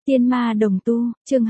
Tiên ma đồng tu, chương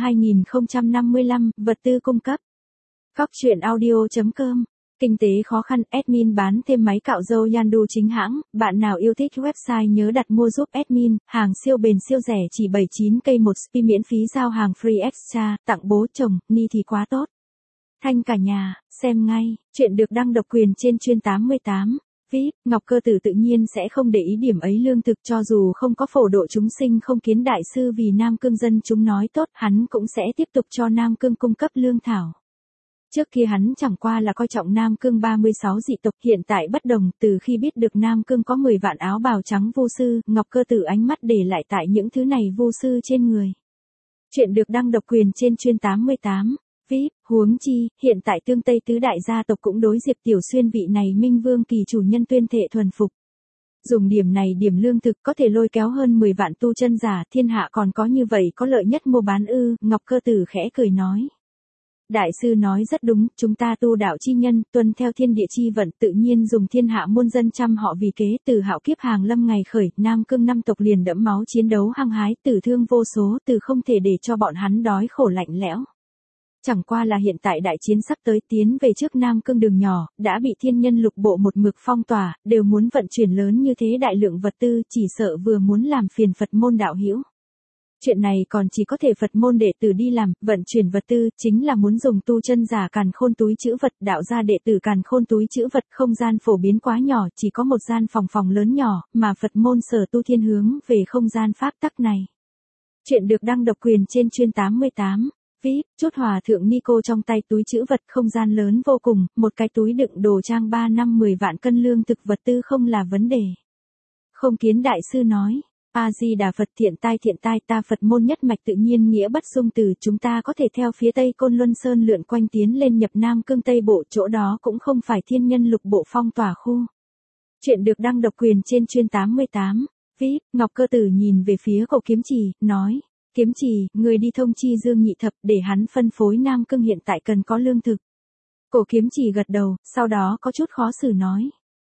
2055, vật tư cung cấp. Cóc truyện audio.com. Kinh tế khó khăn, admin bán thêm máy cạo râu Yandu chính hãng, bạn nào yêu thích website nhớ đặt mua giúp admin, hàng siêu bền siêu rẻ chỉ 79k một spi miễn phí giao hàng free extra, tặng bố chồng, ni thì quá tốt. Thanh cả nhà, xem ngay, chuyện được đăng độc quyền trên chuyên 88. VIP, Ngọc Cơ Tử tự nhiên sẽ không để ý điểm ấy lương thực cho dù không có phổ độ chúng sinh không kiến đại sư vì Nam Cương dân chúng nói tốt hắn cũng sẽ tiếp tục cho Nam Cương cung cấp lương thảo. Trước kia hắn chẳng qua là coi trọng Nam Cương 36 dị tộc hiện tại bất đồng từ khi biết được Nam Cương có 10 vạn áo bào trắng vô sư, Ngọc Cơ Tử ánh mắt để lại tại những thứ này vô sư trên người. Chuyện được đăng độc quyền trên chuyên 88. VIP, huống chi, hiện tại Tương Tây tứ đại gia tộc cũng đối Diệp Tiểu Xuyên vị này Minh Vương kỳ chủ nhân tuyên thệ thuần phục. Dùng điểm này điểm lương thực có thể lôi kéo hơn 10 vạn tu chân giả, thiên hạ còn có như vậy có lợi nhất mua bán ư, Ngọc Cơ Tử khẽ cười nói. Đại sư nói rất đúng, chúng ta tu đạo chi nhân, tuân theo thiên địa chi vận tự nhiên dùng thiên hạ muôn dân trăm họ vì kế, từ hạo kiếp hàng lâm ngày khởi, Nam Cương năm tộc liền đẫm máu chiến đấu hăng hái, tử thương vô số, từ không thể để cho bọn hắn đói khổ lạnh lẽo. Chẳng qua là hiện tại đại chiến sắp tới tiến về trước Nam Cương đường nhỏ, đã bị thiên nhân lục bộ một mực phong tỏa, đều muốn vận chuyển lớn như thế đại lượng vật tư, chỉ sợ vừa muốn làm phiền Phật môn đạo hữu. Chuyện này còn chỉ có thể Phật môn đệ tử đi làm, vận chuyển vật tư, chính là muốn dùng tu chân giả càn khôn túi trữ vật, đạo gia đệ tử càn khôn túi trữ vật, không gian phổ biến quá nhỏ, chỉ có một gian phòng lớn nhỏ, mà Phật môn sở tu thiên hướng về không gian pháp tắc này. Chuyện được đăng độc quyền trên chuyên 88. VIP, chút hòa thượng Nico trong tay túi trữ vật không gian lớn vô cùng, một cái túi đựng đồ trang 3 năm 10 vạn cân lương thực vật tư không là vấn đề. Không kiến đại sư nói, A-di-đà Phật thiện tai ta Phật môn nhất mạch tự nhiên nghĩa bất xung từ chúng ta có thể theo phía tây Côn Luân Sơn lượn quanh tiến lên nhập Nam Cương Tây Bộ chỗ đó cũng không phải thiên nhân lục bộ phong tỏa khu. Chuyện được đăng độc quyền trên chuyên 88. VIP, Ngọc Cơ Tử nhìn về phía Cổ Kiếm Trì, nói. Kiếm Trì, người đi thông chi Dương Nhị Thập để hắn phân phối Nam Cương hiện tại cần có lương thực. Cổ Kiếm Trì gật đầu, sau đó có chút khó xử nói.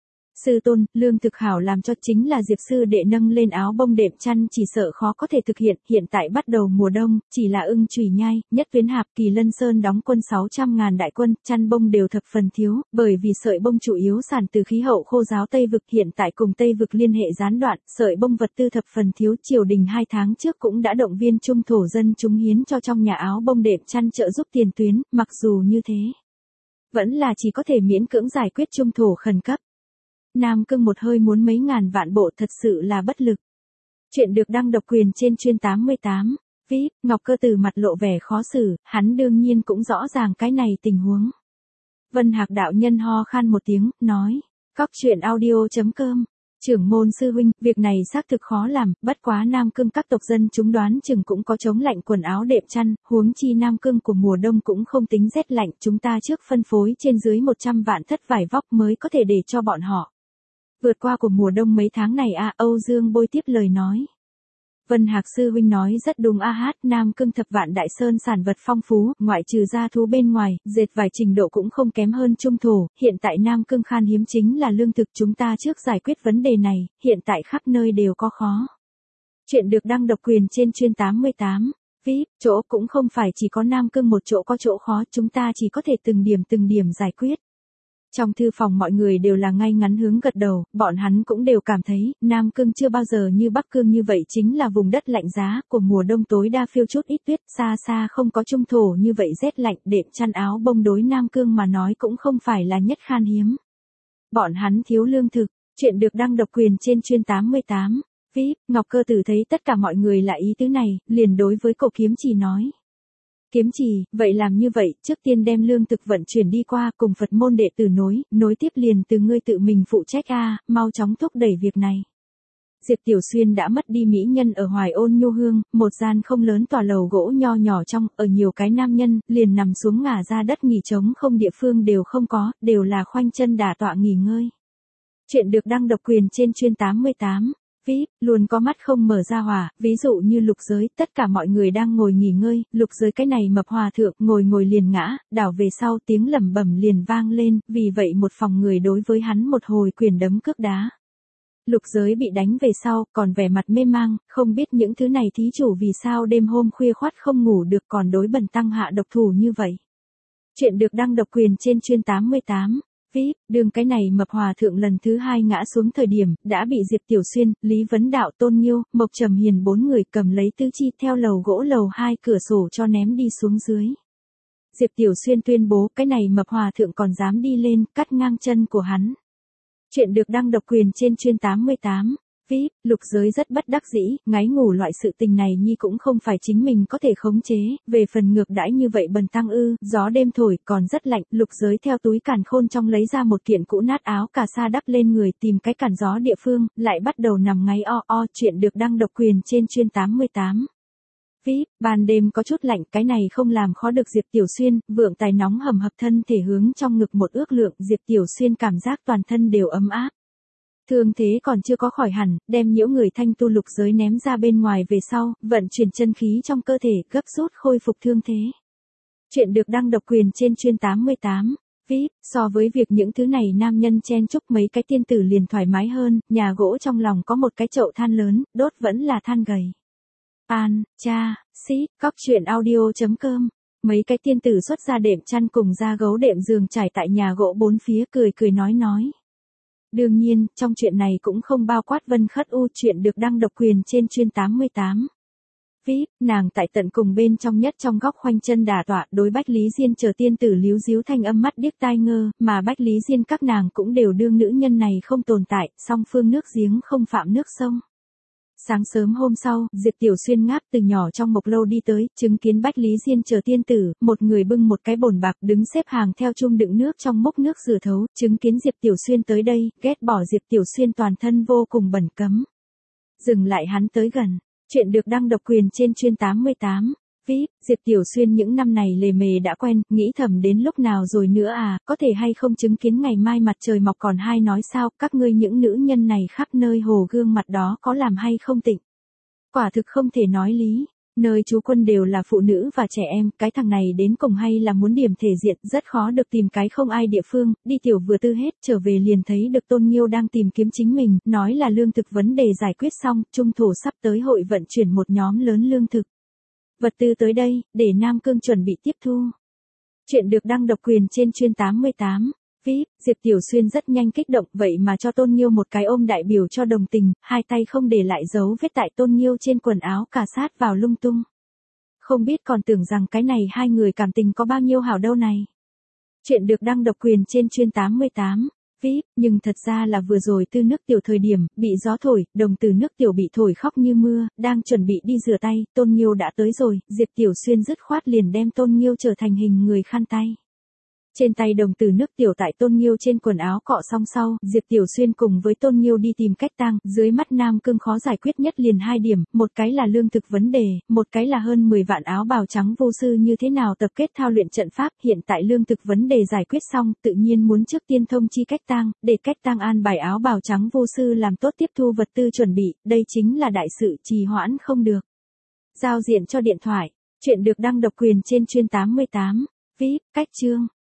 Sư tôn, lương thực hảo làm cho chính là Diệp sư đệ nâng lên áo bông đệm chăn chỉ sợ khó có thể thực hiện tại bắt đầu mùa đông, chỉ là ưng chùy nhai, nhất tuyến hạp Kỳ Lân Sơn đóng quân 600.000 đại quân, chăn bông đều thập phần thiếu, bởi vì sợi bông chủ yếu sản từ khí hậu khô giáo Tây Vực hiện tại cùng Tây Vực liên hệ gián đoạn, sợi bông vật tư thập phần thiếu triều đình 2 tháng trước cũng đã động viên trung thổ dân chúng hiến cho trong nhà áo bông đệm chăn trợ giúp tiền tuyến, mặc dù như thế. Vẫn là chỉ có thể miễn cưỡng giải quyết trung thổ khẩn cấp. Nam Cương một hơi muốn mấy ngàn vạn bộ thật sự là bất lực. Chuyện được đăng độc quyền trên chuyên 88. VIP, Ngọc Cơ Tử mặt lộ vẻ khó xử, hắn đương nhiên cũng rõ ràng cái này tình huống. Vân Hạc đạo nhân ho khan một tiếng, nói. Cóc truyện audio.com. Trưởng môn sư huynh, việc này xác thực khó làm, bất quá Nam Cương các tộc dân chúng đoán chừng cũng có chống lạnh quần áo đệm chăn, huống chi Nam Cương của mùa đông cũng không tính rét lạnh, chúng ta trước phân phối trên dưới 100 vạn thất vải vóc mới có thể để cho bọn họ. Vượt qua của mùa đông mấy tháng này Âu Dương Bôi tiếp lời nói. Vân Hạc sư huynh nói rất đúng Nam Cương thập vạn đại sơn sản vật phong phú, ngoại trừ gia thú bên ngoài, dệt vải trình độ cũng không kém hơn trung thổ, hiện tại Nam Cương khan hiếm chính là lương thực chúng ta trước giải quyết vấn đề này, hiện tại khắp nơi đều có khó. Chuyện được đăng độc quyền trên chuyên 88. VIP, chỗ cũng không phải chỉ có Nam Cương một chỗ có chỗ khó, chúng ta chỉ có thể từng điểm giải quyết. Trong thư phòng mọi người đều là ngay ngắn hướng gật đầu, bọn hắn cũng đều cảm thấy, Nam Cương chưa bao giờ như Bắc Cương như vậy chính là vùng đất lạnh giá, của mùa đông tối đa phiêu chút ít tuyết, xa không có trung thổ như vậy rét lạnh, đệm chăn áo bông đối Nam Cương mà nói cũng không phải là nhất khan hiếm. Bọn hắn thiếu lương thực, chuyện được đăng độc quyền trên chuyên 88. VIP, Ngọc Cơ Tử thấy tất cả mọi người là ý tứ này, liền đối với Cổ Kiếm Trì nói. Kiếm Trì, vậy làm như vậy, trước tiên đem lương thực vận chuyển đi qua cùng Phật môn đệ tử nối tiếp liền từ ngươi tự mình phụ trách mau chóng thúc đẩy việc này. Diệp Tiểu Xuyên đã mất đi mỹ nhân ở Hoài Ôn Nhu Hương, một gian không lớn tòa lầu gỗ nho nhỏ trong, ở nhiều cái nam nhân, liền nằm xuống ngả ra đất nghỉ trống không địa phương đều không có, đều là khoanh chân đả tọa nghỉ ngơi. Chuyện được đăng độc quyền trên chuyên 88. VIP, luôn có mắt không mở ra hỏa, ví dụ như lục giới, tất cả mọi người đang ngồi nghỉ ngơi, lục giới cái này mập hòa thượng, ngồi liền ngã, đảo về sau tiếng lẩm bẩm liền vang lên, vì vậy một phòng người đối với hắn một hồi quyền đấm cước đá. Lục Giới bị đánh về sau, còn vẻ mặt mê mang, không biết những thứ này thí chủ vì sao đêm hôm khuya khoắt không ngủ được còn đối Bần tăng hạ độc thủ như vậy. Chuyện được đăng độc quyền trên chuyên 88. VIP, đường cái này mập hòa thượng lần thứ 2 ngã xuống thời điểm, đã bị Diệp Tiểu Xuyên, Lý Vấn Đạo, Tôn Nghiêu, Mộc Trầm Hiền 4 người cầm lấy tứ chi theo lầu gỗ lầu 2 cửa sổ cho ném đi xuống dưới. Diệp Tiểu Xuyên tuyên bố cái này mập hòa thượng còn dám đi lên, cắt ngang chân của hắn. Chuyện được đăng độc quyền trên chuyên 88. VIP, Lục Giới rất bất đắc dĩ, ngái ngủ loại sự tình này nhi cũng không phải chính mình có thể khống chế, về phần ngược đãi như vậy Bần tăng gió đêm thổi còn rất lạnh, Lục Giới theo túi càn khôn trong lấy ra một kiện cũ nát áo cà sa đắp lên người tìm cái cản gió địa phương, lại bắt đầu nằm ngáy chuyện được đăng độc quyền trên chuyên 88. VIP, ban đêm có chút lạnh, cái này không làm khó được Diệp Tiểu Xuyên, vượng tài nóng hầm hập thân thể hướng trong ngực một ước lượng, Diệp Tiểu Xuyên cảm giác toàn thân đều ấm áp. Thương thế còn chưa có khỏi hẳn, đem nhiễu người thanh tu Lục Giới ném ra bên ngoài về sau, vận chuyển chân khí trong cơ thể, gấp rút khôi phục thương thế. Chuyện được đăng độc quyền trên chuyên 88. VIP, so với việc những thứ này nam nhân chen chúc mấy cái tiên tử liền thoải mái hơn, nhà gỗ trong lòng có một cái chậu than lớn, đốt vẫn là than gầy. Cóc truyện audio.com. Mấy cái tiên tử xuất ra đệm chăn cùng da gấu đệm giường trải tại nhà gỗ bốn phía cười cười nói. Đương nhiên, trong chuyện này cũng không bao quát Vân Khất U, chuyện được đăng độc quyền trên chuyên 88. VIP, nàng tại tận cùng bên trong nhất trong góc khoanh chân đả tọa, đối Bách Lý Diên chờ tiên tử líu díu thanh âm mắt điếc tai ngơ, mà Bách Lý Diên các nàng cũng đều đương nữ nhân này không tồn tại, song phương nước giếng không phạm nước sông. Sáng sớm hôm sau, Diệp Tiểu Xuyên ngáp từ nhỏ trong mộc lâu đi tới, chứng kiến Bách Lý Diên chờ tiên tử, một người bưng một cái bồn bạc đứng xếp hàng theo chum đựng nước trong mốc nước rửa thấu, chứng kiến Diệp Tiểu Xuyên tới đây, ghét bỏ Diệp Tiểu Xuyên toàn thân vô cùng bẩn cấm. Dừng lại hắn tới gần. Chuyện được đăng độc quyền trên chuyên 88. VIP, Diệp Tiểu Xuyên những năm này lề mề đã quen, nghĩ thầm đến lúc nào rồi nữa có thể hay không chứng kiến ngày mai mặt trời mọc còn hay nói sao, các ngươi những nữ nhân này khắp nơi hồ gương mặt đó có làm hay không tịnh. Quả thực không thể nói lý, nơi trú quân đều là phụ nữ và trẻ em, cái thằng này đến cùng hay là muốn điểm thể diện, rất khó được tìm cái không ai địa phương, đi tiểu vừa tư hết, trở về liền thấy được Tôn Nghiêu đang tìm kiếm chính mình, nói là lương thực vấn đề giải quyết xong, trung thổ sắp tới hội vận chuyển một nhóm lớn lương thực. Vật tư tới đây, để Nam Cương chuẩn bị tiếp thu. Chuyện được đăng độc quyền trên chuyên 88. VIP, Diệp Tiểu Xuyên rất nhanh kích động, vậy mà cho Tôn Nghiêu một cái ôm đại biểu cho đồng tình, hai tay không để lại dấu vết tại Tôn Nghiêu trên quần áo cà sát vào lung tung. Không biết còn tưởng rằng cái này hai người cảm tình có bao nhiêu hảo đâu này. Chuyện được đăng độc quyền trên chuyên 88. VIP, nhưng thật ra là vừa rồi tư nước tiểu thời điểm, bị gió thổi, đồng từ nước tiểu bị thổi khóc như mưa, đang chuẩn bị đi rửa tay, Tôn Nghiêu đã tới rồi, Diệp Tiểu Xuyên dứt khoát liền đem Tôn Nghiêu trở thành hình người khăn tay. Trên tay đồng từ nước tiểu tại Tôn Nghiêu trên quần áo cọ xong sau, Diệp Tiểu Xuyên cùng với Tôn Nghiêu đi tìm cách tang, dưới mắt Nam Cương khó giải quyết nhất liền hai điểm, một cái là lương thực vấn đề, một cái là hơn 10 vạn áo bào trắng vô sư như thế nào tập kết thao luyện trận pháp, hiện tại lương thực vấn đề giải quyết xong, tự nhiên muốn trước tiên thông chi cách tang, để cách tang an bài áo bào trắng vô sư làm tốt tiếp thu vật tư chuẩn bị, đây chính là đại sự trì hoãn không được. Giao diện cho điện thoại, chuyện được đăng độc quyền trên chuyên 88. VIP, cách chương.